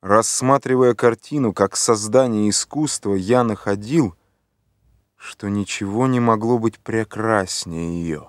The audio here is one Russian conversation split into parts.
Рассматривая картину как создание искусства, я находил, что ничего не могло быть прекраснее ее.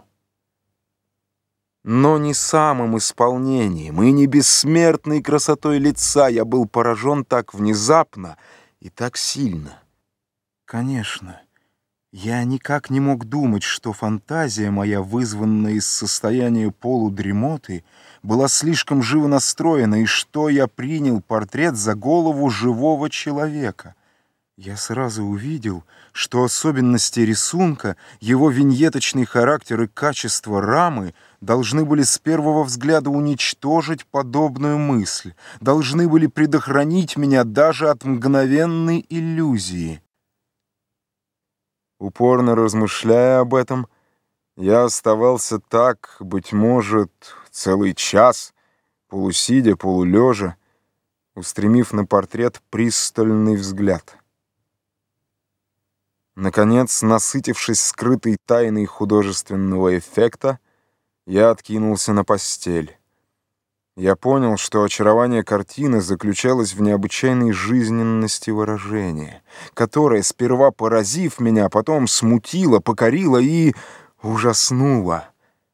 Но не самым исполнением и не бессмертной красотой лица я был поражен так внезапно и так сильно. Конечно, я никак не мог думать, что фантазия моя, вызванная из состояния полудремоты, была слишком живо настроена, и что я принял портрет за голову живого человека. Я сразу увидел, что особенности рисунка, его виньеточный характер и качество рамы должны были с первого взгляда уничтожить подобную мысль, должны были предохранить меня даже от мгновенной иллюзии. Упорно размышляя об этом, я оставался так, быть может, целый час, полусидя, полулежа, устремив на портрет пристальный взгляд. Наконец, насытившись скрытой тайной художественного эффекта, я откинулся на постель. Я понял, что очарование картины заключалось в необычайной жизненности выражения, которое, сперва поразив меня, потом смутило, покорило и ужаснуло.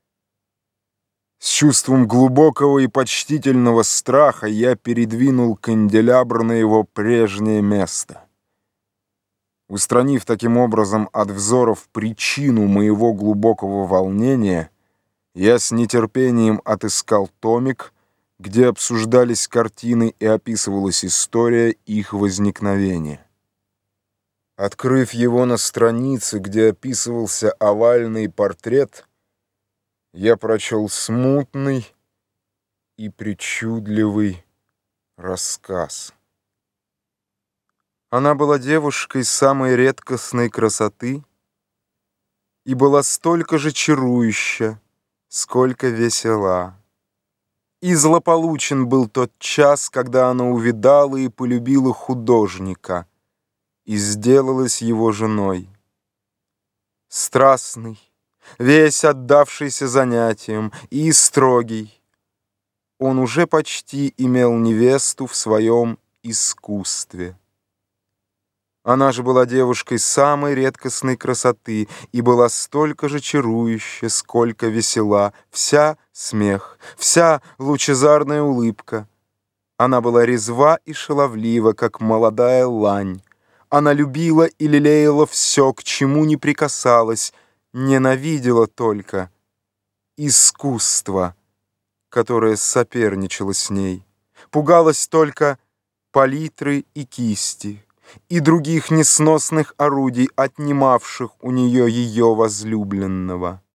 С чувством глубокого и почтительного страха я передвинул канделябр на его прежнее место. Устранив таким образом от взоров причину моего глубокого волнения, я с нетерпением отыскал томик, где обсуждались картины и описывалась история их возникновения. Открыв его на странице, где описывался овальный портрет, я прочел смутный и причудливый рассказ. Она была девушкой самой редкостной красоты и была столько же чарующа, сколько весела. И злополучен был тот час, когда она увидала и полюбила художника и сделалась его женой. Страстный, весь отдавшийся занятиям и строгий, он уже почти имел невесту в своем искусстве. Она же была девушкой самой редкостной красоты и была столько же чарующа, сколько весела, вся смех, вся лучезарная улыбка. Она была резва и шаловлива, как молодая лань. Она любила и лелеяла все, к чему не прикасалась, ненавидела только искусство, которое соперничало с ней, пугалась только палитры и кисти и других несносных орудий, отнимавших у нее ее возлюбленного.